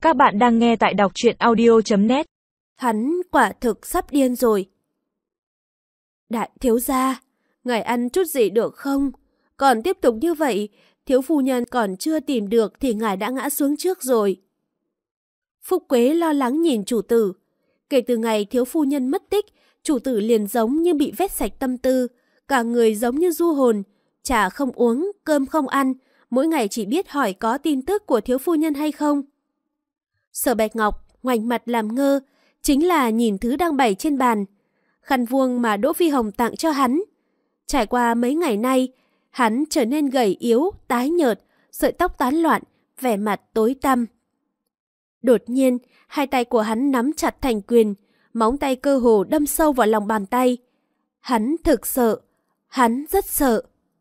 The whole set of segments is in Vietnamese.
Các bạn đang nghe tại đọc truyện audio.net. Hắn quả thực sắp điên rồi. Đại thiếu gia, ngài ăn chút gì được không? Còn tiếp tục như vậy, thiếu phu nhân còn chưa tìm được thì ngài đã ngã xuống trước rồi. Phúc Quế lo lắng nhìn chủ tử. Kể từ ngày thiếu phu nhân mất tích, chủ tử liền giống như bị vét sạch tâm tư. Cả người giống như du hồn, trà không uống, cơm không ăn, mỗi ngày chỉ biết hỏi có tin tức của thiếu phu nhân hay không. Sở Bạch Ngọc ngoảnh mặt làm ngơ, chính là nhìn thứ đang bày trên bàn. Khăn vuông mà Đỗ Phi Hồng tặng cho hắn. Trải qua mấy ngày nay, hắn trở nên gầy yếu, tái nhợt, sợi tóc tán loạn, vẻ mặt tối tăm. Đột nhiên, hai tay của hắn nắm chặt thành quyền, móng tay cơ hồ đâm sâu vào lòng bàn tay. Hắn thực sợ, hắn rất sợ.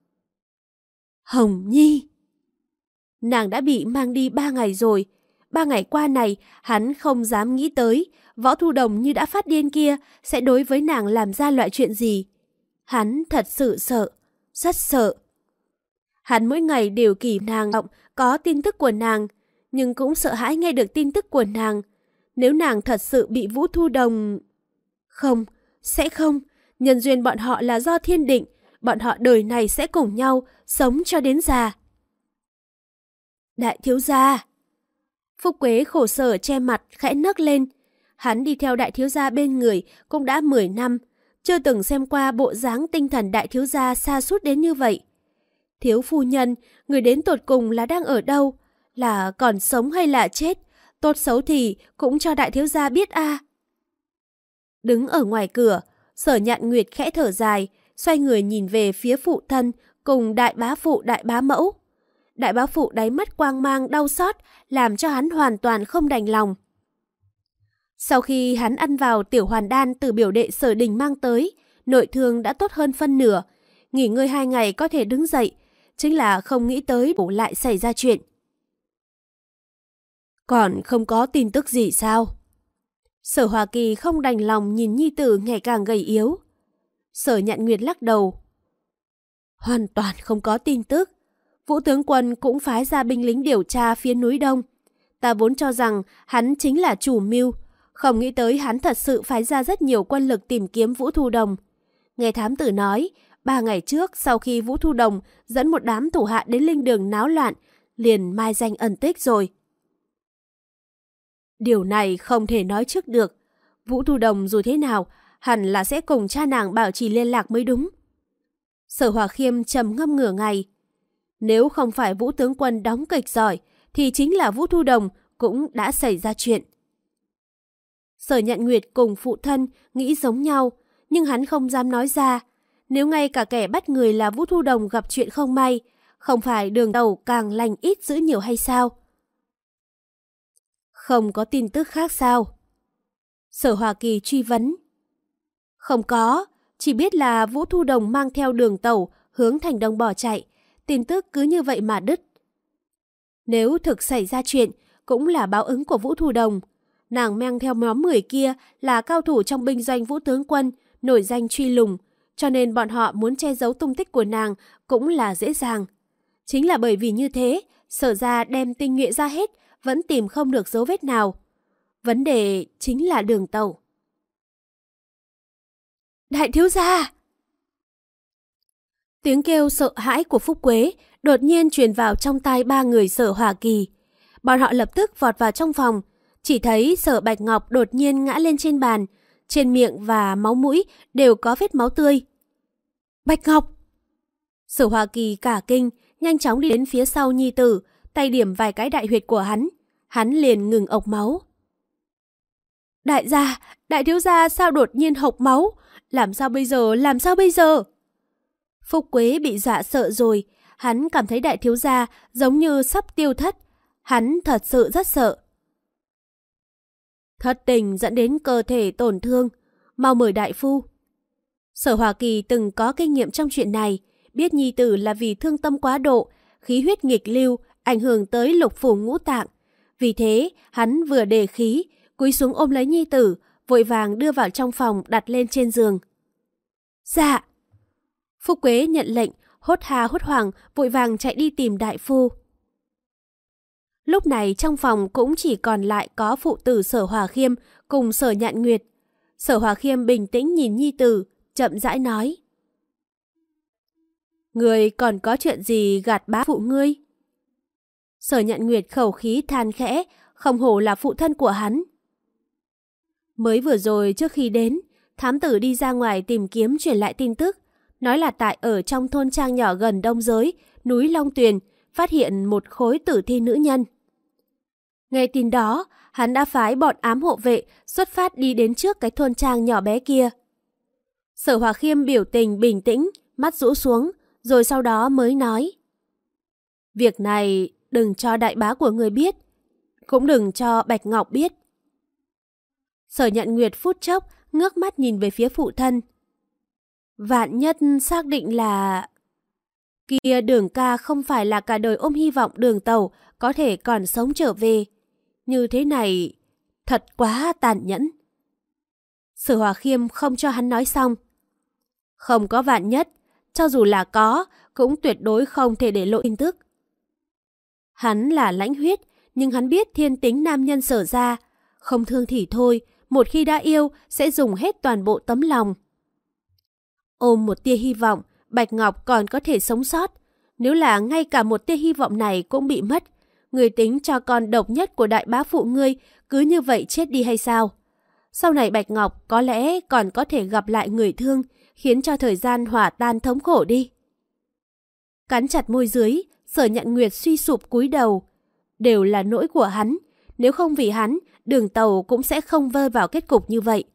Hồng Nhi! Nàng đã bị mang đi 3 ngày rồi. 3 ngày qua này, hắn không dám nghĩ tới Võ Thu Đồng như đã phát điên kia sẽ đối với nàng làm ra loại chuyện gì. Hắn thật sự sợ, rất sợ. Hắn mỗi ngày đều kỳ nàng có tin tức của nàng, nhưng cũng sợ hãi nghe được tin tức của nàng. Nếu nàng thật sự bị Vũ Thu Đồng... Không, sẽ không. Nhân duyên bọn họ là do thiên định. Bọn họ đời này sẽ cùng nhau, sống cho đến già. Đại thiếu gia! Phúc Quế khổ sở che mặt, khẽ nấc lên. Hắn đi theo đại thiếu gia bên người cũng đã 10 năm, chưa từng xem qua bộ dáng tinh thần đại thiếu gia sa sút đến như vậy. Thiếu phu nhân, người đến tột cùng là đang ở đâu? Là còn sống hay là chết? Tốt xấu thì cũng cho đại thiếu gia biết a. Đứng ở ngoài cửa, Sở Nhạn Nguyệt khẽ thở dài, xoay người nhìn về phía phụ thân cùng đại bá phụ đại bá mẫu. Đại bá phụ đáy mắt quang mang đau xót, làm cho hắn hoàn toàn không đành lòng. Sau khi hắn ăn vào tiểu hoàn đan từ biểu đệ Sở Đình mang tới, nội thương đã tốt hơn phân nửa. Nghỉ ngơi 2 ngày có thể đứng dậy, chính là không nghĩ tới bổ lại xảy ra chuyện. Còn không có tin tức gì sao? Sở Hòa Kỳ không đành lòng nhìn nhi tử ngày càng gầy yếu. Sở Nhạn Nguyệt lắc đầu. Hoàn toàn không có tin tức. Vũ tướng quân cũng phái ra binh lính điều tra phía núi Đông. Ta vốn cho rằng hắn chính là chủ mưu, không nghĩ tới hắn thật sự phái ra rất nhiều quân lực tìm kiếm Vũ Thu Đồng. Nghe thám tử nói, 3 ngày trước sau khi Vũ Thu Đồng dẫn một đám thủ hạ đến linh đường náo loạn, liền mai danh ẩn tích rồi. Điều này không thể nói trước được. Vũ Thu Đồng dù thế nào, hẳn là sẽ cùng cha nàng bảo trì liên lạc mới đúng. Sở Hòa Khiêm trầm ngâm nửa ngày. Nếu không phải Vũ tướng quân đóng kịch giỏi, thì chính là Vũ Thu Đồng cũng đã xảy ra chuyện. Sở Nhạn Nguyệt cùng phụ thân nghĩ giống nhau, nhưng hắn không dám nói ra. Nếu ngay cả kẻ bắt người là Vũ Thu Đồng gặp chuyện không may, không phải đường đầu càng lành ít dữ nhiều hay sao? Không có tin tức khác sao? Sở Hòa Kỳ truy vấn. Không có, chỉ biết là Vũ Thu Đồng mang theo đường tàu hướng thành Đông bỏ chạy. Tin tức cứ như vậy mà đứt. Nếu thực xảy ra chuyện, cũng là báo ứng của Vũ Thu Đồng. Nàng mang theo nhóm 10 kia là cao thủ trong binh doanh Vũ tướng quân, nổi danh truy lùng, cho nên bọn họ muốn che giấu tung tích của nàng cũng là dễ dàng. Chính là bởi vì như thế, Sở gia đem tinh nhuệ ra hết, vẫn tìm không được dấu vết nào. Vấn đề chính là đường tàu. Đại thiếu gia! Tiếng kêu sợ hãi của Phúc Quế đột nhiên truyền vào trong tai 3 người Sở Hòa Kỳ. Bọn họ lập tức vọt vào trong phòng, chỉ thấy Sở Bạch Ngọc đột nhiên ngã lên trên bàn, trên miệng và máu mũi đều có vết máu tươi. Bạch Ngọc! Sở Hòa Kỳ cả kinh, nhanh chóng đi đến phía sau nhi tử, tay điểm vài cái đại huyệt của hắn. Hắn liền ngừng ộc máu. Đại gia, đại thiếu gia sao đột nhiên hộc máu? Làm sao bây giờ, làm sao bây giờ? Phúc Quế bị dọa sợ rồi, hắn cảm thấy đại thiếu gia giống như sắp tiêu thất. Hắn thật sự rất sợ. Thất tình dẫn đến cơ thể tổn thương, mau mời đại phu. Sở Hòa Kỳ từng có kinh nghiệm trong chuyện này, biết nhi tử là vì thương tâm quá độ, khí huyết nghịch lưu, ảnh hưởng tới lục phủ ngũ tạng. Vì thế, hắn vừa đề khí, cúi xuống ôm lấy nhi tử, vội vàng đưa vào trong phòng đặt lên trên giường. Dạ! Phúc Quế nhận lệnh, hốt hà hốt hoảng, vội vàng chạy đi tìm đại phu. Lúc này trong phòng cũng chỉ còn lại có phụ tử Sở Hòa Khiêm cùng Sở Nhạn Nguyệt. Sở Hòa Khiêm bình tĩnh nhìn nhi tử, chậm rãi nói. Ngươi còn có chuyện gì gạt bá phụ ngươi? Sở Nhạn Nguyệt khẩu khí than khẽ, không hổ là phụ thân của hắn. Mới vừa rồi trước khi đến, thám tử đi ra ngoài tìm kiếm truyền lại tin tức, nói là tại ở trong thôn trang nhỏ gần đông giới, núi Long Tuyền, phát hiện một khối tử thi nữ nhân. Nghe tin đó, hắn đã phái bọn ám hộ vệ xuất phát đi đến trước cái thôn trang nhỏ bé kia. Sở Hòa Khiêm biểu tình bình tĩnh, mắt rũ xuống, rồi sau đó mới nói. Việc này đừng cho đại bá của người biết, cũng đừng cho Bạch Ngọc biết. Sở Nhạn Nguyệt phút chốc ngước mắt nhìn về phía phụ thân. Vạn nhất xác định là... Kia Đường ca không phải là cả đời ôm hy vọng Đường Tẩu có thể còn sống trở về. Như thế này, thật quá tàn nhẫn. Sở Hòa Khiêm không cho hắn nói xong. Không có vạn nhất, cho dù là có, cũng tuyệt đối không thể để lộ tin tức. Hắn là lãnh huyết, nhưng hắn biết thiên tính nam nhân Sở ra. Không thương thì thôi, một khi đã yêu sẽ dùng hết toàn bộ tấm lòng. Ôm một tia hy vọng, Bạch Ngọc còn có thể sống sót. Nếu là ngay cả một tia hy vọng này cũng bị mất, người tính cho con độc nhất của đại bá phụ ngươi cứ như vậy chết đi hay sao? Sau này Bạch Ngọc có lẽ còn có thể gặp lại người thương, khiến cho thời gian hỏa tan thống khổ đi. Cắn chặt môi dưới, Sở Nhạn Nguyệt suy sụp cúi đầu. Đều là lỗi của hắn, nếu không vì hắn, Đường Tàu cũng sẽ không rơi vào kết cục như vậy.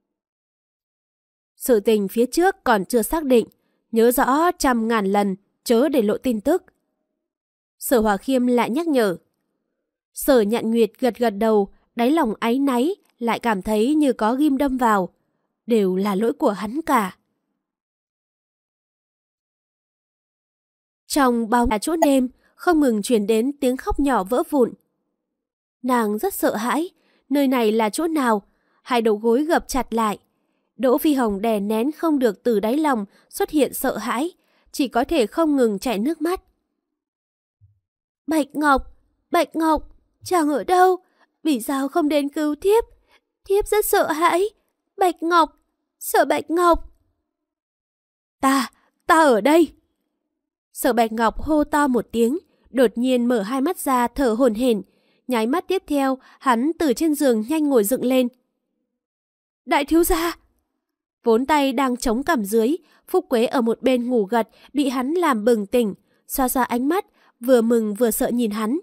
Sự tình phía trước còn chưa xác định, nhớ rõ 100.000 lần, chớ để lộ tin tức. Sở Hòa Khiêm lại nhắc nhở. Sở Nhạn Nguyệt gật gật đầu, đáy lòng áy náy, lại cảm thấy như có ghim đâm vào. Đều là lỗi của hắn cả. Trong bao chỗ đêm, không ngừng truyền đến tiếng khóc nhỏ vỡ vụn. Nàng rất sợ hãi, nơi này là chỗ nào? Hai đầu gối gập chặt lại. Đỗ Phi Hồng đè nén không được từ đáy lòng xuất hiện sợ hãi, chỉ có thể không ngừng chảy nước mắt. Bạch Ngọc, chàng ở đâu? Vì sao không đến cứu thiếp? Thiếp rất sợ hãi. Bạch Ngọc, Sở Bạch Ngọc. Ta ở đây. Sở Bạch Ngọc hô to một tiếng, đột nhiên mở hai mắt ra thở hổn hển. Nháy mắt tiếp theo, hắn từ trên giường nhanh ngồi dựng lên. Đại thiếu gia! Vốn tay đang chống cằm dưới, Phúc Quế ở một bên ngủ gật, bị hắn làm bừng tỉnh, xoa xoa ánh mắt, vừa mừng vừa sợ nhìn hắn.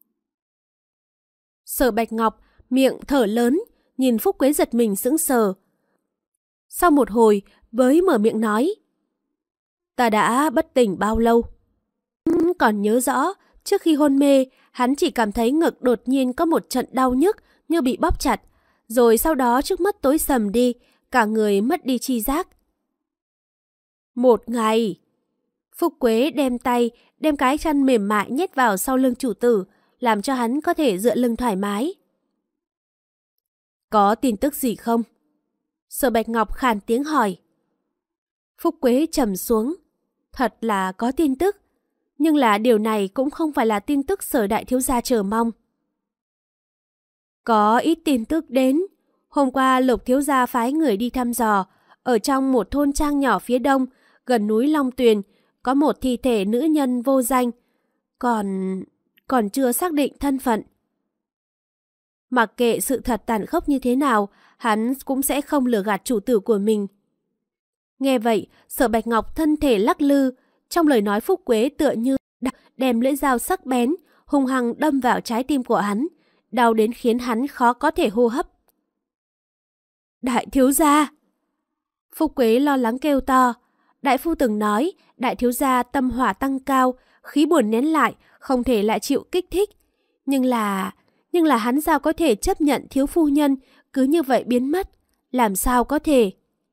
Sở Bạch Ngọc miệng thở lớn, nhìn Phúc Quế giật mình sững sờ. Sau một hồi, mới mở miệng nói. Ta đã bất tỉnh bao lâu? Còn nhớ rõ, trước khi hôn mê, hắn chỉ cảm thấy ngực đột nhiên có một trận đau nhức như bị bóp chặt, rồi sau đó trước mắt tối sầm đi, cả người mất đi tri giác. 1 ngày. Phúc Quế đem cái chăn mềm mại nhét vào sau lưng chủ tử, làm cho hắn có thể dựa lưng thoải mái. Có tin tức gì không? Sở Bạch Ngọc khàn tiếng hỏi. Phúc Quế trầm xuống. Thật là có tin tức, nhưng là điều này cũng không phải là tin tức Sở đại thiếu gia chờ mong. Có ít tin tức đến. Hôm qua Lục thiếu gia phái người đi thăm dò, ở trong một thôn trang nhỏ phía đông, gần núi Long Tuyền, có một thi thể nữ nhân vô danh, còn chưa xác định thân phận. Mặc kệ sự thật tàn khốc như thế nào, hắn cũng sẽ không lừa gạt chủ tử của mình. Nghe vậy, Sở Bạch Ngọc thân thể lắc lư, trong lời nói Phúc Quế tựa như đem lưỡi dao sắc bén, hung hăng đâm vào trái tim của hắn, đau đến khiến hắn khó có thể hô hấp. Đại thiếu gia! Phúc Quế lo lắng kêu to. Đại phu từng nói, đại thiếu gia tâm hỏa tăng cao, khí buồn nén lại, không thể lại chịu kích thích. Nhưng là hắn sao có thể chấp nhận thiếu phu nhân cứ như vậy biến mất? Làm sao có thể?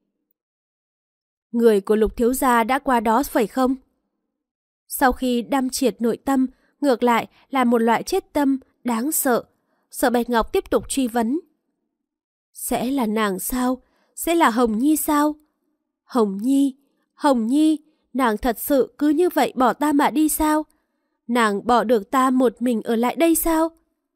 Người của Lục thiếu gia đã qua đó phải không? Sau khi đâm triệt nội tâm, ngược lại là một loại chết tâm đáng sợ. Sở Bạch Ngọc tiếp tục truy vấn. Sẽ là nàng sao? Sẽ là Hồng Nhi sao? Hồng Nhi, nàng thật sự cứ như vậy bỏ ta mà đi sao? Nàng bỏ được ta một mình ở lại đây sao?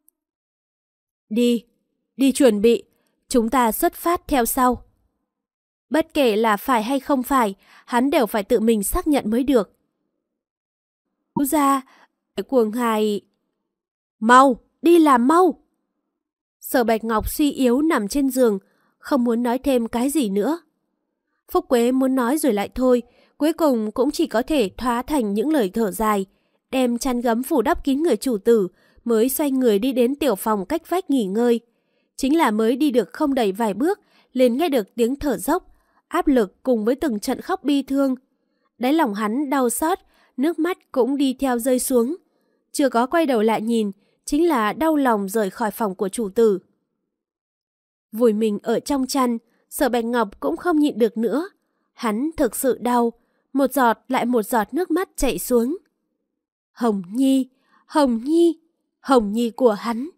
Đi chuẩn bị, chúng ta xuất phát theo sau. Bất kể là phải hay không phải, hắn đều phải tự mình xác nhận mới được. Thiếu gia, Cuồng Hài... Mau, đi làm mau! Sở Bạch Ngọc suy yếu nằm trên giường, không muốn nói thêm cái gì nữa. Phúc Quế muốn nói rồi lại thôi, cuối cùng cũng chỉ có thể thoá thành những lời thở dài, đem chăn gấm phủ đắp kín người chủ tử, mới xoay người đi đến tiểu phòng cách vách nghỉ ngơi. Chính là mới đi được không đầy vài bước, liền nghe được tiếng thở dốc, áp lực cùng với từng trận khóc bi thương. Đáy lòng hắn đau xót, nước mắt cũng đi theo rơi xuống. Chưa có quay đầu lại nhìn, chính là đau lòng rời khỏi phòng của chủ tử. Vùi mình ở trong chăn, Sở Bạch Ngọc cũng không nhịn được nữa. Hắn thực sự đau, một giọt lại một giọt nước mắt chảy xuống. Hồng Nhi, Hồng Nhi, Hồng Nhi của hắn.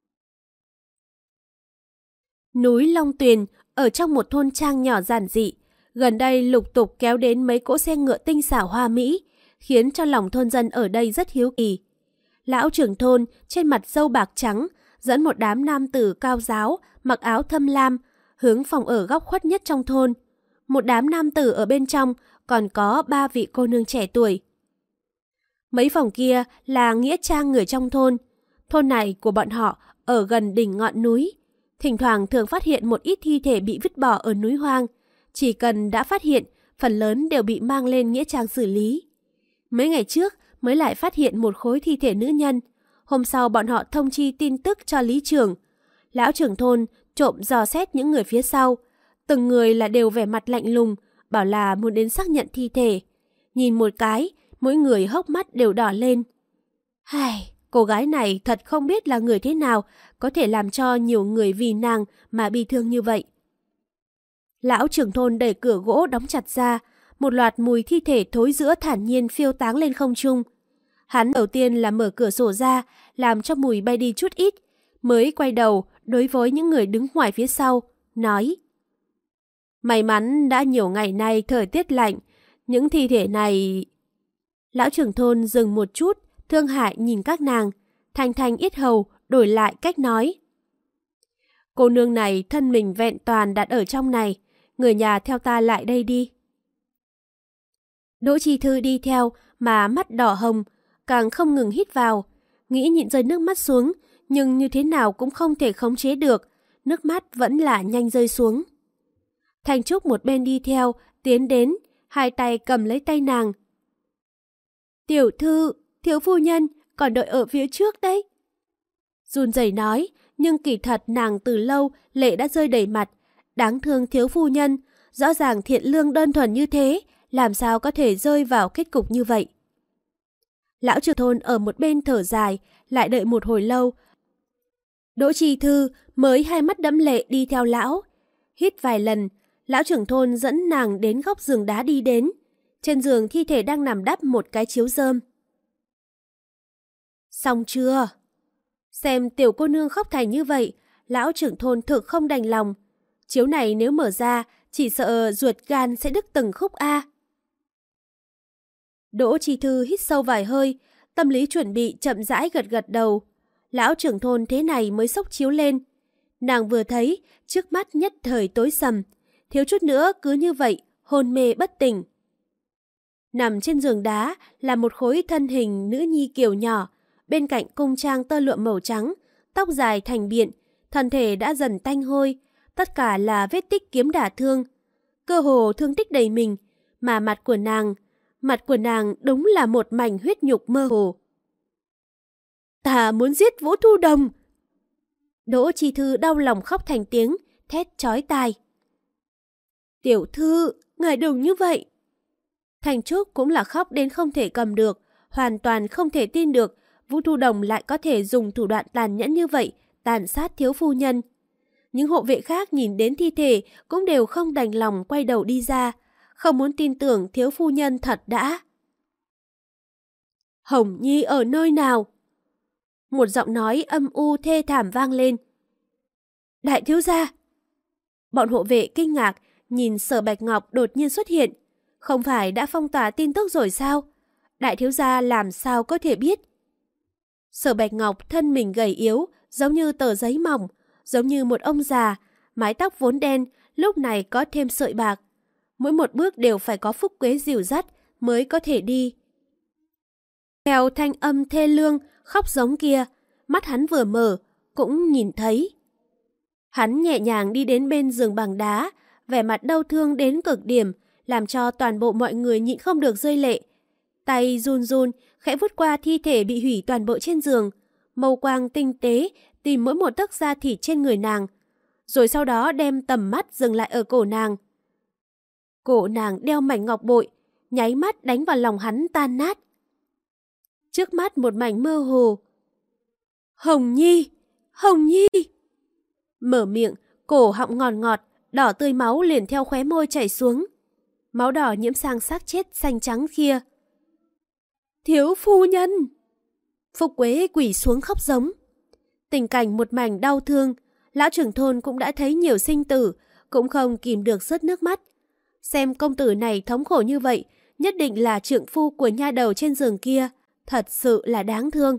Núi Long Tuyền ở trong một thôn trang nhỏ giản dị, gần đây lục tục kéo đến mấy cỗ xe ngựa tinh xảo hoa mỹ, khiến cho lòng thôn dân ở đây rất hiếu kỳ. Lão trưởng thôn trên mặt râu bạc trắng dẫn một đám nam tử cao giáo mặc áo thâm lam hướng phòng ở góc khuất nhất trong thôn. Một đám nam tử ở bên trong còn có 3 vị cô nương trẻ tuổi. Mấy phòng kia là nghĩa trang người trong thôn. Thôn này của bọn họ ở gần đỉnh ngọn núi. Thỉnh thoảng thường phát hiện một ít thi thể bị vứt bỏ ở núi hoang. Chỉ cần đã phát hiện, phần lớn đều bị mang lên nghĩa trang xử lý. Mấy ngày trước mới lại phát hiện một khối thi thể nữ nhân. Hôm sau bọn họ thông chi tin tức cho lý trưởng. Lão trưởng thôn trộm dò xét những người phía sau. Từng người là đều vẻ mặt lạnh lùng, bảo là muốn đến xác nhận thi thể. Nhìn một cái, mỗi người hốc mắt đều đỏ lên. Hài, cô gái này thật không biết là người thế nào, có thể làm cho nhiều người vì nàng mà bị thương như vậy. Lão trưởng thôn đẩy cửa gỗ đóng chặt ra, một loạt mùi thi thể thối rữa thản nhiên phiêu táng lên không trung. Hắn đầu tiên là mở cửa sổ ra, làm cho mùi bay đi chút ít, mới quay đầu đối với những người đứng ngoài phía sau, nói: May mắn đã nhiều ngày nay thời tiết lạnh, những thi thể này... Lão trưởng thôn dừng một chút, thương hại nhìn các nàng, thanh thanh yết hầu đổi lại cách nói. Cô nương này thân mình vẹn toàn đặt ở trong này, người nhà theo ta lại đây đi. Đỗ Chi Thư đi theo mà mắt đỏ hồng, càng không ngừng hít vào, nghĩ nhịn rơi nước mắt xuống, nhưng như thế nào cũng không thể khống chế được, nước mắt vẫn là nhanh rơi xuống. Thanh Trúc một bên đi theo, tiến đến, hai tay cầm lấy tay nàng. Tiểu thư, thiếu phu nhân, còn đợi ở phía trước đấy. Run rẩy nói, nhưng kỳ thật nàng từ lâu lệ đã rơi đầy mặt. Đáng thương thiếu phu nhân, rõ ràng thiện lương đơn thuần như thế, làm sao có thể rơi vào kết cục như vậy. Lão trưởng thôn ở một bên thở dài, lại đợi một hồi lâu. Đỗ Chi Thư mới hai mắt đẫm lệ đi theo lão. Hít vài lần, lão trưởng thôn dẫn nàng đến góc giường đá đi đến. Trên giường thi thể đang nằm đắp một cái chiếu rơm. Xong chưa? Xem tiểu cô nương khóc thành như vậy, lão trưởng thôn thực không đành lòng. Chiếu này nếu mở ra, chỉ sợ ruột gan sẽ đứt từng khúc a. Đỗ Chi Thư hít sâu vài hơi, tâm lý chuẩn bị chậm rãi gật gật đầu. Lão trưởng thôn thế này mới xốc chiếu lên. Nàng vừa thấy, trước mắt nhất thời tối sầm, thiếu chút nữa cứ như vậy, hôn mê bất tỉnh. Nằm trên giường đá là một khối thân hình nữ nhi kiều nhỏ, bên cạnh cung trang tơ lụa màu trắng, tóc dài thành biện, thân thể đã dần tanh hôi, tất cả là vết tích kiếm đả thương. Cơ hồ thương tích đầy mình, mà mặt của nàng đúng là một mảnh huyết nhục mơ hồ. Ta muốn giết Vũ Thu Đồng! Đỗ Chi Thư đau lòng khóc thành tiếng, thét chói tai. Tiểu thư, ngài đừng như vậy! Thành Trúc cũng là khóc đến không thể cầm được, hoàn toàn không thể tin được Vũ Thu Đồng lại có thể dùng thủ đoạn tàn nhẫn như vậy, tàn sát thiếu phu nhân. Những hộ vệ khác nhìn đến thi thể cũng đều không đành lòng quay đầu đi ra, không muốn tin tưởng thiếu phu nhân thật đã. Hồng Nhi ở nơi nào? Một giọng nói âm u thê thảm vang lên. Đại thiếu gia! Bọn hộ vệ kinh ngạc nhìn Sở Bạch Ngọc đột nhiên xuất hiện. Không phải đã phong tỏa tin tức rồi sao? Đại thiếu gia làm sao có thể biết? Sở Bạch Ngọc thân mình gầy yếu, giống như tờ giấy mỏng, giống như một ông già, mái tóc vốn đen, lúc này có thêm sợi bạc. Mỗi một bước đều phải có Phúc Quế dìu dắt mới có thể đi. Theo thanh âm thê lương, khóc giống kia, mắt hắn vừa mở, cũng nhìn thấy. Hắn nhẹ nhàng đi đến bên giường bằng đá, vẻ mặt đau thương đến cực điểm, làm cho toàn bộ mọi người nhịn không được rơi lệ. Tay run run, khẽ vuốt qua thi thể bị hủy toàn bộ trên giường, mâu quang tinh tế tìm mỗi một tấc da thịt trên người nàng, rồi sau đó đem tầm mắt dừng lại ở cổ nàng. Cổ nàng đeo mảnh ngọc bội, nháy mắt đánh vào lòng hắn tan nát. Trước mắt một mảnh mơ hồ. Hồng Nhi! Hồng Nhi! Mở miệng, cổ họng ngọt ngọt, đỏ tươi máu liền theo khóe môi chảy xuống. Máu đỏ nhiễm sang xác chết xanh trắng kia. Thiếu phu nhân! Phúc Quế quỳ xuống khóc giống. Tình cảnh một mảnh đau thương, lão trưởng thôn cũng đã thấy nhiều sinh tử, cũng không kìm được rớt nước mắt. Xem công tử này thống khổ như vậy, nhất định là trượng phu của nha đầu trên giường kia, thật sự là đáng thương.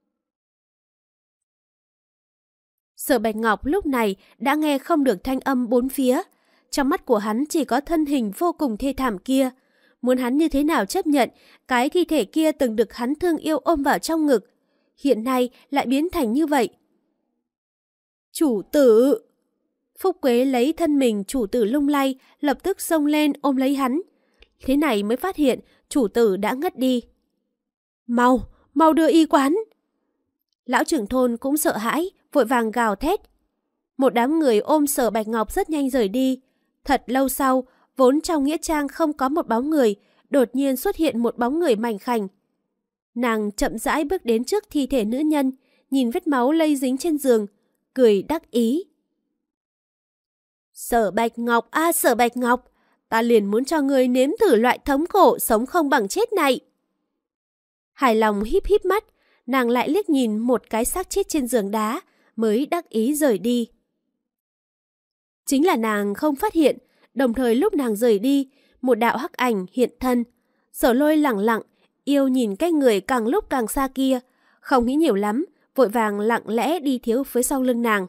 Sở Bạch Ngọc lúc này đã nghe không được thanh âm bốn phía, trong mắt của hắn chỉ có thân hình vô cùng thê thảm kia. Muốn hắn như thế nào chấp nhận cái thi thể kia từng được hắn thương yêu ôm vào trong ngực, hiện nay lại biến thành như vậy. Chủ tử! Phúc Quế lấy thân mình chủ tử lung lay, lập tức xông lên ôm lấy hắn. Thế này mới phát hiện chủ tử đã ngất đi. Mau, mau đưa y quán! Lão trưởng thôn cũng sợ hãi, vội vàng gào thét. Một đám người ôm Sở Bạch Ngọc rất nhanh rời đi. Thật lâu sau, vốn trong nghĩa trang không có một bóng người, đột nhiên xuất hiện một bóng người mảnh khảnh. Nàng chậm rãi bước đến trước thi thể nữ nhân, nhìn vết máu lây dính trên giường, cười đắc ý. Sở Bạch Ngọc à, Sở Bạch Ngọc, ta liền muốn cho ngươi nếm thử loại thống khổ sống không bằng chết này. Hài lòng híp híp mắt, nàng lại liếc nhìn một cái xác chết trên giường đá, mới đắc ý rời đi. Chính là nàng không phát hiện, đồng thời lúc nàng rời đi, một đạo hắc ảnh hiện thân. Sở Lôi lẳng lặng, yêu nhìn cái người càng lúc càng xa kia, không nghĩ nhiều lắm, vội vàng lặng lẽ đi thiếu phía sau lưng nàng.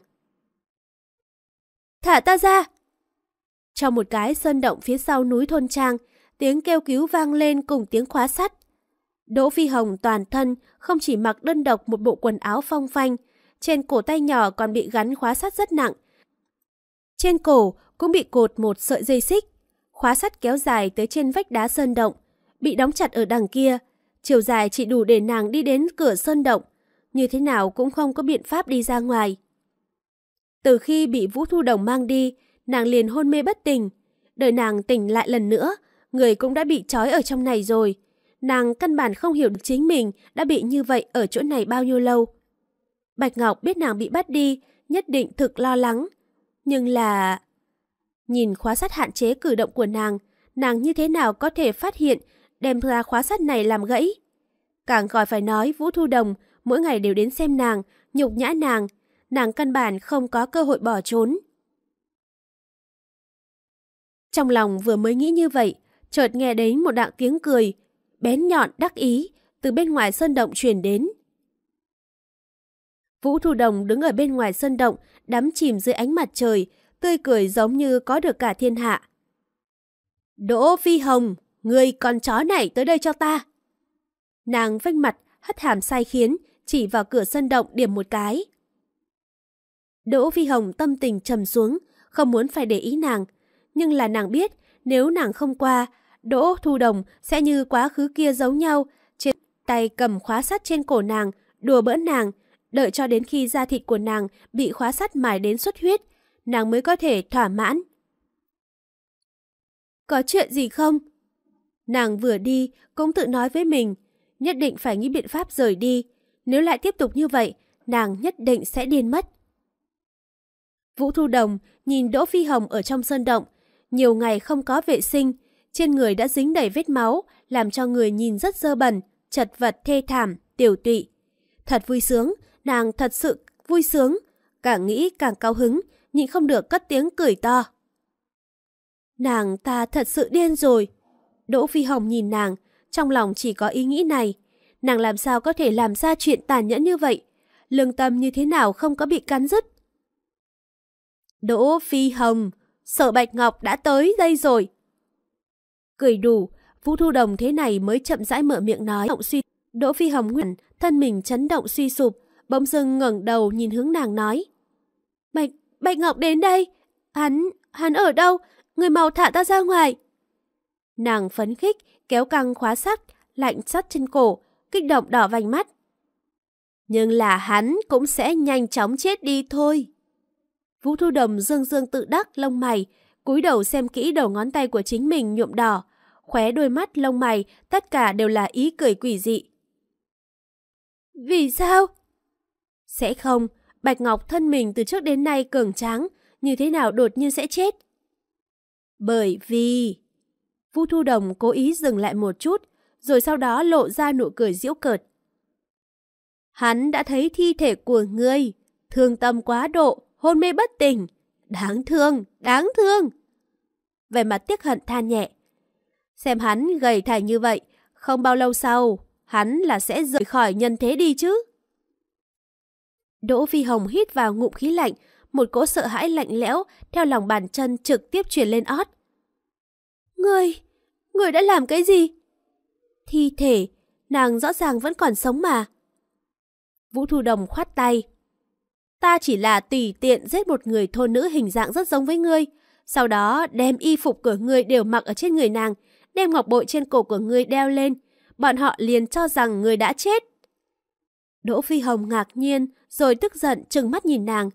Thả ta ra! Trong một cái sơn động phía sau núi thôn trang, tiếng kêu cứu vang lên cùng tiếng khóa sắt. Đỗ Phi Hồng toàn thân không chỉ mặc đơn độc một bộ quần áo phong phanh, trên cổ tay nhỏ còn bị gắn khóa sắt rất nặng. Trên cổ cũng bị cột một sợi dây xích, khóa sắt kéo dài tới trên vách đá sơn động, bị đóng chặt ở đằng kia, chiều dài chỉ đủ để nàng đi đến cửa sơn động, như thế nào cũng không có biện pháp đi ra ngoài. Từ khi bị Vũ Thu Đồng mang đi, nàng liền hôn mê bất tỉnh, đợi nàng tỉnh lại lần nữa, người cũng đã bị trói ở trong này rồi. Nàng căn bản không hiểu được chính mình đã bị như vậy ở chỗ này bao nhiêu lâu. Bạch Ngọc biết nàng bị bắt đi, nhất định thực lo lắng. Nhưng là... Nhìn khóa sắt hạn chế cử động của nàng như thế nào có thể phát hiện đem ra khóa sắt này làm gãy. Càng khỏi phải nói Vũ Thu Đồng mỗi ngày đều đến xem nàng, nhục nhã nàng căn bản không có cơ hội bỏ trốn. Trong lòng vừa mới nghĩ như vậy, chợt nghe đến một đạo tiếng cười, bén nhọn đắc ý, từ bên ngoài sơn động truyền đến. Vũ Thu Đồng đứng ở bên ngoài sơn động, đắm chìm dưới ánh mặt trời, tươi cười giống như có được cả thiên hạ. Đỗ Phi Hồng, người con chó này tới đây cho ta. Nàng vênh mặt, hất hàm sai khiến, chỉ vào cửa sơn động điểm một cái. Đỗ Phi Hồng tâm tình trầm xuống, không muốn phải để ý nàng, nhưng là nàng biết nếu nàng không qua, Đỗ Thu Đồng sẽ như quá khứ kia giống nhau, trên tay cầm khóa sắt trên cổ nàng, đùa bỡn nàng, đợi cho đến khi da thịt của nàng bị khóa sắt mài đến xuất huyết, nàng mới có thể thỏa mãn. Có chuyện gì không? Nàng vừa đi cũng tự nói với mình, nhất định phải nghĩ biện pháp rời đi, nếu lại tiếp tục như vậy, nàng nhất định sẽ điên mất. Vũ Thu Đồng nhìn Đỗ Phi Hồng ở trong sơn động, nhiều ngày không có vệ sinh, trên người đã dính đầy vết máu, làm cho người nhìn rất dơ bẩn, chật vật thê thảm, tiểu tụy. Thật vui sướng, nàng thật sự vui sướng, càng nghĩ càng cao hứng, nhịn không được cất tiếng cười to. Nàng ta thật sự điên rồi. Đỗ Phi Hồng nhìn nàng, Trong lòng chỉ có ý nghĩ này. Nàng làm sao có thể làm ra chuyện tàn nhẫn như vậy? Lương tâm như thế nào không có bị cắn rứt? Đỗ Phi Hồng, Sở Bạch Ngọc đã tới đây rồi. Cười đủ, Vũ Thu Đồng thế này mới chậm rãi mở miệng nói. Đỗ Phi Hồng nguyện, thân mình chấn động suy sụp, bỗng dưng ngẩng đầu nhìn hướng nàng nói. Bạch Ngọc đến đây. Hắn ở đâu? Người mau thả ta ra ngoài. Nàng phấn khích, kéo căng khóa sắt, lạnh sắt trên cổ, kích động đỏ vành mắt. Nhưng là hắn cũng sẽ nhanh chóng chết đi thôi. Vũ Thu Đồng dương tự đắc lông mày, cúi đầu xem kỹ đầu ngón tay của chính mình nhuộm đỏ, khóe đôi mắt lông mày tất cả đều là ý cười quỷ dị. Vì sao? Sẽ không, Bạch Ngọc thân mình từ trước đến nay cường tráng, như thế nào đột nhiên sẽ chết? Bởi vì... Vũ Thu Đồng cố ý dừng lại một chút, rồi sau đó lộ ra nụ cười giễu cợt. Hắn đã thấy thi thể của ngươi, thương tâm quá độ, hôn mê bất tỉnh. Đáng thương, đáng thương. Về mặt tiếc hận than nhẹ. Xem hắn gầy thành như vậy, không bao lâu sau, hắn là sẽ rời khỏi nhân thế đi chứ. Đỗ Phi Hồng hít vào ngụm khí lạnh, một cỗ sợ hãi lạnh lẽo theo lòng bàn chân trực tiếp truyền lên ót. Người đã làm cái gì? Thi thể, nàng rõ ràng vẫn còn sống mà. Vũ Thu Đồng khoát tay. Ta chỉ là tùy tiện giết một người thôn nữ hình dạng rất giống với ngươi, sau đó đem y phục của ngươi đều mặc ở trên người nàng, đem ngọc bội trên cổ của ngươi đeo lên, bọn họ liền cho rằng ngươi đã chết. Đỗ Phi Hồng ngạc nhiên, rồi tức giận trừng mắt nhìn nàng.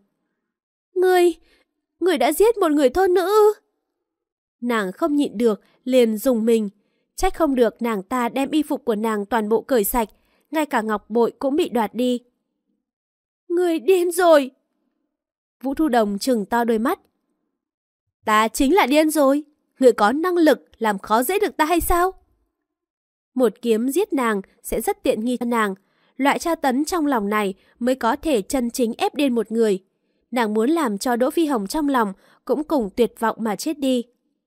Ngươi đã giết một người thôn nữ ư? Nàng không nhịn được, liền dùng mình. Trách không được nàng ta đem y phục của nàng toàn bộ cởi sạch, ngay cả ngọc bội cũng bị đoạt đi. Ngươi điên rồi! Vũ Thu Đồng trừng to đôi mắt. Ta chính là điên rồi. Ngươi có năng lực làm khó dễ được ta hay sao? Một kiếm giết nàng sẽ rất tiện nghi cho nàng. Loại tra tấn trong lòng này mới có thể chân chính ép điên một người. Nàng muốn làm cho Đỗ Phi Hồng trong lòng cũng cùng tuyệt vọng mà chết đi.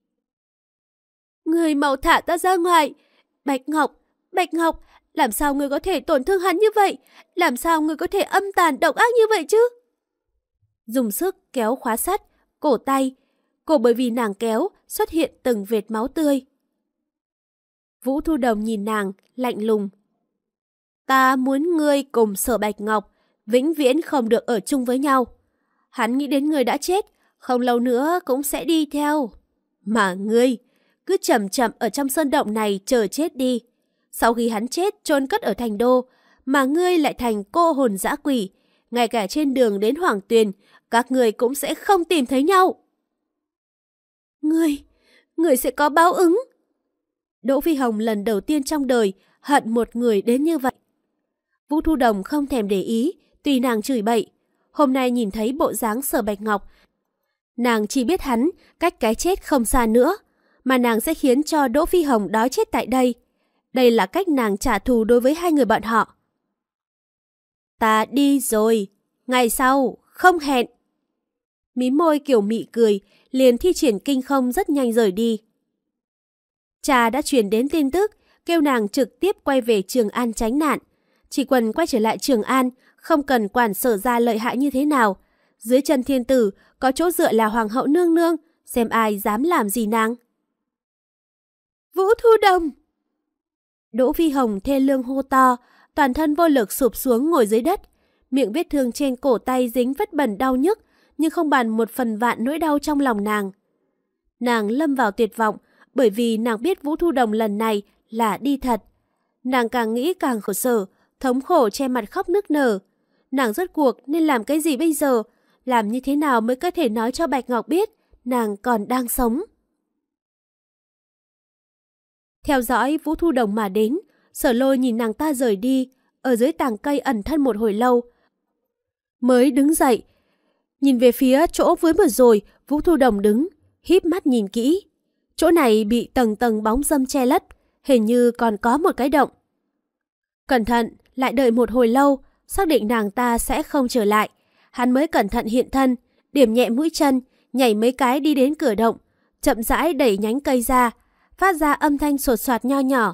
Ngươi mau thả ta ra ngoài. Bạch Ngọc, làm sao ngươi có thể tổn thương hắn như vậy? Làm sao ngươi có thể âm tàn độc ác như vậy chứ? Dùng sức kéo khóa sắt, cổ tay. Cổ bởi vì nàng kéo xuất hiện từng vệt máu tươi. Vũ Thu Đồng nhìn nàng, lạnh lùng. Ta muốn ngươi cùng Sở Bạch Ngọc vĩnh viễn không được ở chung với nhau. Hắn nghĩ đến ngươi đã chết, không lâu nữa cũng sẽ đi theo. Mà ngươi cứ chậm chậm ở trong sơn động này chờ chết đi. Sau khi hắn chết chôn cất ở thành đô, mà ngươi lại thành cô hồn dã quỷ, ngay cả trên đường đến Hoàng Tuyền, các ngươi cũng sẽ không tìm thấy nhau. Ngươi sẽ có báo ứng. Đỗ Phi Hồng lần đầu tiên trong đời hận một người đến như vậy. Vũ Thu Đồng không thèm để ý, tùy nàng chửi bậy. Hôm nay nhìn thấy bộ dáng Sở Bạch Ngọc, nàng chỉ biết hắn cách cái chết không xa nữa, mà nàng sẽ khiến cho Đỗ Phi Hồng đói chết tại đây. Đây là cách nàng trả thù đối với hai người bọn họ. Ta đi rồi, ngày sau không hẹn. Mím môi kiểu mị cười, liền thi triển kinh không rất nhanh rời đi. Cha đã truyền đến tin tức, kêu nàng trực tiếp quay về Trường An tránh nạn. Chỉ cần quay trở lại Trường An, không cần quản Sở gia lợi hại như thế nào. Dưới chân thiên tử có chỗ dựa là Hoàng hậu nương nương, xem ai dám làm gì nàng. Vũ Thu Đồng! Đỗ Phi Hồng thê lương hô to, toàn thân vô lực sụp xuống ngồi dưới đất. Miệng vết thương trên cổ tay dính vết bẩn đau nhức, nhưng không bàn một phần vạn nỗi đau trong lòng nàng. Nàng lâm vào tuyệt vọng, bởi vì nàng biết Vũ Thu Đồng lần này là đi thật. Nàng càng nghĩ càng khổ sở, thống khổ che mặt khóc nức nở. Nàng rốt cuộc nên làm cái gì bây giờ? Làm như thế nào mới có thể nói cho Bạch Ngọc biết nàng còn đang sống? Theo dõi Vũ Thu Đồng mà đến, Sở Lôi nhìn nàng ta rời đi, ở dưới tàng cây ẩn thân một hồi lâu. Mới đứng dậy, nhìn về phía chỗ vừa rồi Vũ Thu Đồng đứng, híp mắt nhìn kỹ. Chỗ này bị tầng tầng bóng râm che lấp, hình như còn có một cái động. Cẩn thận, lại đợi một hồi lâu, xác định nàng ta sẽ không trở lại. Hắn mới cẩn thận hiện thân, điểm nhẹ mũi chân, nhảy mấy cái đi đến cửa động, chậm rãi đẩy nhánh cây ra, phát ra âm thanh sột soạt nho nhỏ.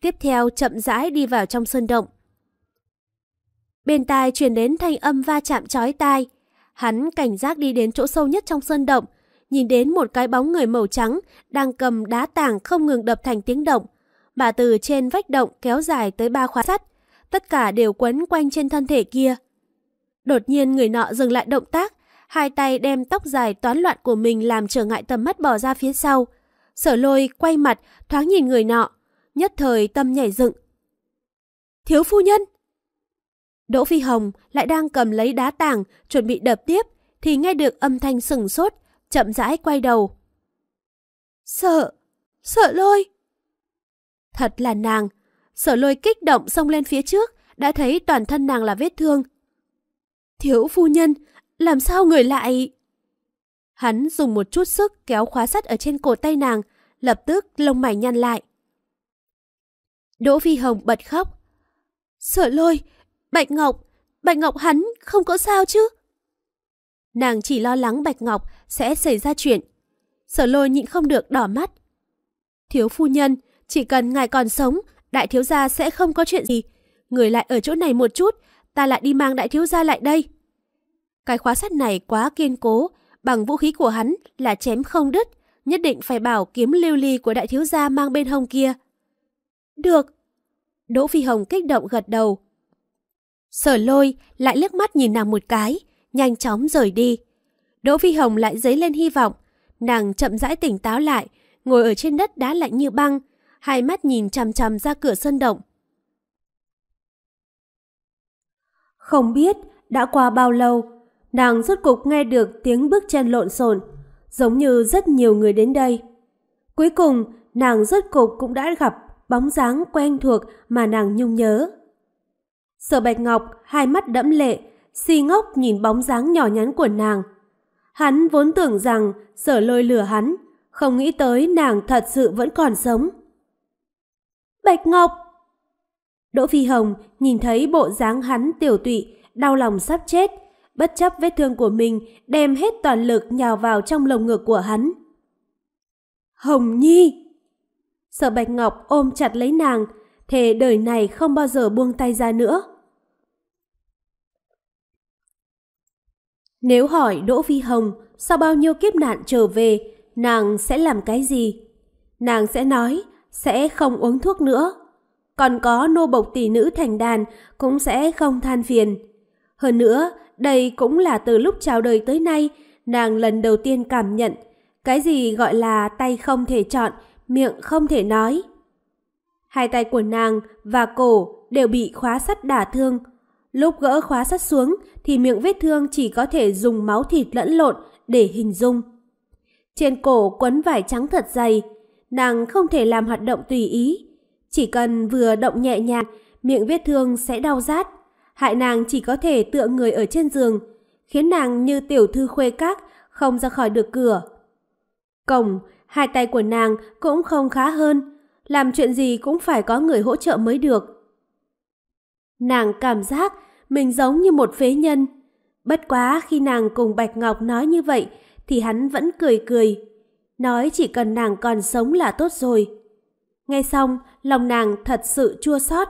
Tiếp theo chậm rãi đi vào trong sơn động. Bên tai truyền đến thanh âm va chạm chói tai. Hắn cảnh giác đi đến chỗ sâu nhất trong sơn động, nhìn đến một cái bóng người màu trắng đang cầm đá tảng không ngừng đập thành tiếng động, mà từ trên vách động kéo dài tới 3 khóa sắt, tất cả đều quấn quanh trên thân thể kia. Đột nhiên người nọ dừng lại động tác, hai tay đem tóc dài toán loạn của mình làm trở ngại tầm mắt bỏ ra phía sau. Sở Lôi quay mặt thoáng nhìn người nọ, nhất thời tâm nhảy dựng. Thiếu phu nhân! Đỗ Phi Hồng lại đang cầm lấy đá tảng chuẩn bị đập tiếp thì nghe được âm thanh sừng sốt, chậm rãi quay đầu. Sở Lôi! Thật là nàng! Sở Lôi kích động xông lên phía trước, đã thấy toàn thân nàng là vết thương. Thiếu phu nhân, làm sao người lại... Hắn dùng một chút sức kéo khóa sắt ở trên cổ tay nàng, lập tức lông mày nhăn lại. Đỗ Phi Hồng bật khóc. Sở Lôi, Bạch Ngọc hắn không có sao chứ? Nàng chỉ lo lắng Bạch Ngọc sẽ xảy ra chuyện. Sở Lôi nhịn không được đỏ mắt. Thiếu phu nhân, chỉ cần ngài còn sống, đại thiếu gia sẽ không có chuyện gì. Người lại ở chỗ này một chút, ta lại đi mang đại thiếu gia lại đây. Cái khóa sắt này quá kiên cố, bằng vũ khí của hắn là chém không đứt, nhất định phải bảo kiếm lưu ly của đại thiếu gia mang bên hông kia. Được. Đỗ Phi Hồng kích động gật đầu. Sở Lôi lại liếc mắt nhìn nàng một cái, nhanh chóng rời đi. Đỗ Phi Hồng lại dấy lên hy vọng, nàng chậm rãi tỉnh táo lại, ngồi ở trên đất đá lạnh như băng, hai mắt nhìn chằm chằm ra cửa sân động. Không biết đã qua bao lâu, nàng rốt cục nghe được tiếng bước chân lộn xộn, giống như rất nhiều người đến đây. Cuối cùng, nàng rốt cục cũng đã gặp bóng dáng quen thuộc mà nàng nhung nhớ. Sở Bạch Ngọc hai mắt đẫm lệ, si ngốc nhìn bóng dáng nhỏ nhắn của nàng. Hắn vốn tưởng rằng Sở Lôi lừa hắn, không nghĩ tới nàng thật sự vẫn còn sống. Bạch Ngọc! Đỗ Phi Hồng nhìn thấy bộ dáng hắn tiểu tụy, đau lòng sắp chết, bất chấp vết thương của mình, đem hết toàn lực nhào vào trong lồng ngực của hắn. Hồng Nhi! Sở Bạch Ngọc ôm chặt lấy nàng, thề đời này không bao giờ buông tay ra nữa. Nếu hỏi Đỗ Phi Hồng sau bao nhiêu kiếp nạn trở về, nàng sẽ làm cái gì? Nàng sẽ nói sẽ không uống thuốc nữa. Còn có nô bộc tỷ nữ thành đàn cũng sẽ không than phiền. Hơn nữa, đây cũng là từ lúc chào đời tới nay nàng lần đầu tiên cảm nhận cái gì gọi là tay không thể chọn, miệng không thể nói. Hai tay của nàng và cổ đều bị khóa sắt đả thương. Lúc gỡ khóa sắt xuống thì miệng vết thương chỉ có thể dùng máu thịt lẫn lộn để hình dung. Trên cổ quấn vải trắng thật dày, nàng không thể làm hoạt động tùy ý. Chỉ cần vừa động nhẹ nhàng, miệng vết thương sẽ đau rát, hại nàng chỉ có thể tựa người ở trên giường, khiến nàng như tiểu thư khuê các, không ra khỏi được cửa. Cổng, hai tay của nàng cũng không khá hơn, làm chuyện gì cũng phải có người hỗ trợ mới được. Nàng cảm giác mình giống như một phế nhân. Bất quá khi nàng cùng Bạch Ngọc nói như vậy thì hắn vẫn cười cười, nói chỉ cần nàng còn sống là tốt rồi. Nghe xong, lòng nàng thật sự chua xót.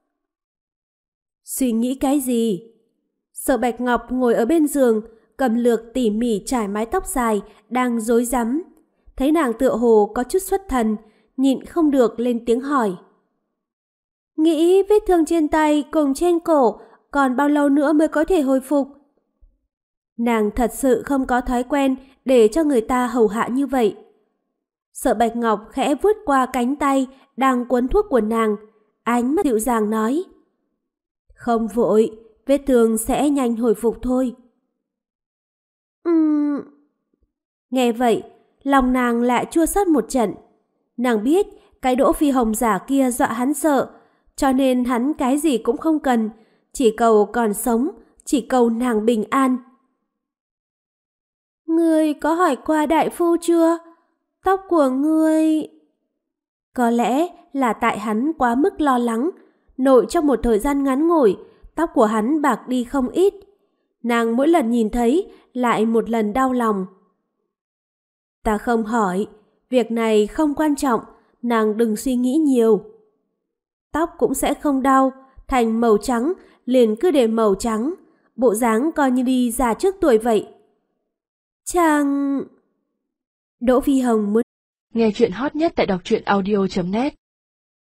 Suy nghĩ cái gì? Sở Bạch Ngọc ngồi ở bên giường, cầm lược tỉ mỉ trải mái tóc dài, đang rối rắm. Thấy nàng tựa hồ có chút xuất thần, nhịn không được lên tiếng hỏi. Nghĩ vết thương trên tay cùng trên cổ còn bao lâu nữa mới có thể hồi phục? Nàng thật sự không có thói quen để cho người ta hầu hạ như vậy. Sở Bạch Ngọc khẽ vuốt qua cánh tay đang quấn thuốc của nàng, ánh mắt dịu dàng nói. Không vội, vết thương sẽ nhanh hồi phục thôi. Nghe vậy, lòng nàng lại chua xót một trận. Nàng biết cái Đỗ Phi Hồng giả kia dọa hắn sợ, cho nên hắn cái gì cũng không cần, chỉ cầu còn sống, chỉ cầu nàng bình an. Ngươi có hỏi qua đại phu chưa? Tóc của ngươi... Có lẽ là tại hắn quá mức lo lắng, nội trong một thời gian ngắn ngủi, tóc của hắn bạc đi không ít. Nàng mỗi lần nhìn thấy lại một lần đau lòng. Ta không hỏi, việc này không quan trọng, nàng đừng suy nghĩ nhiều. Tóc cũng sẽ không đau, thành màu trắng, liền cứ để màu trắng, bộ dáng coi như đi già trước tuổi vậy. Chàng... Đỗ Phi Hồng muốn nghe chuyện hot nhất tại đọc truyện audio.net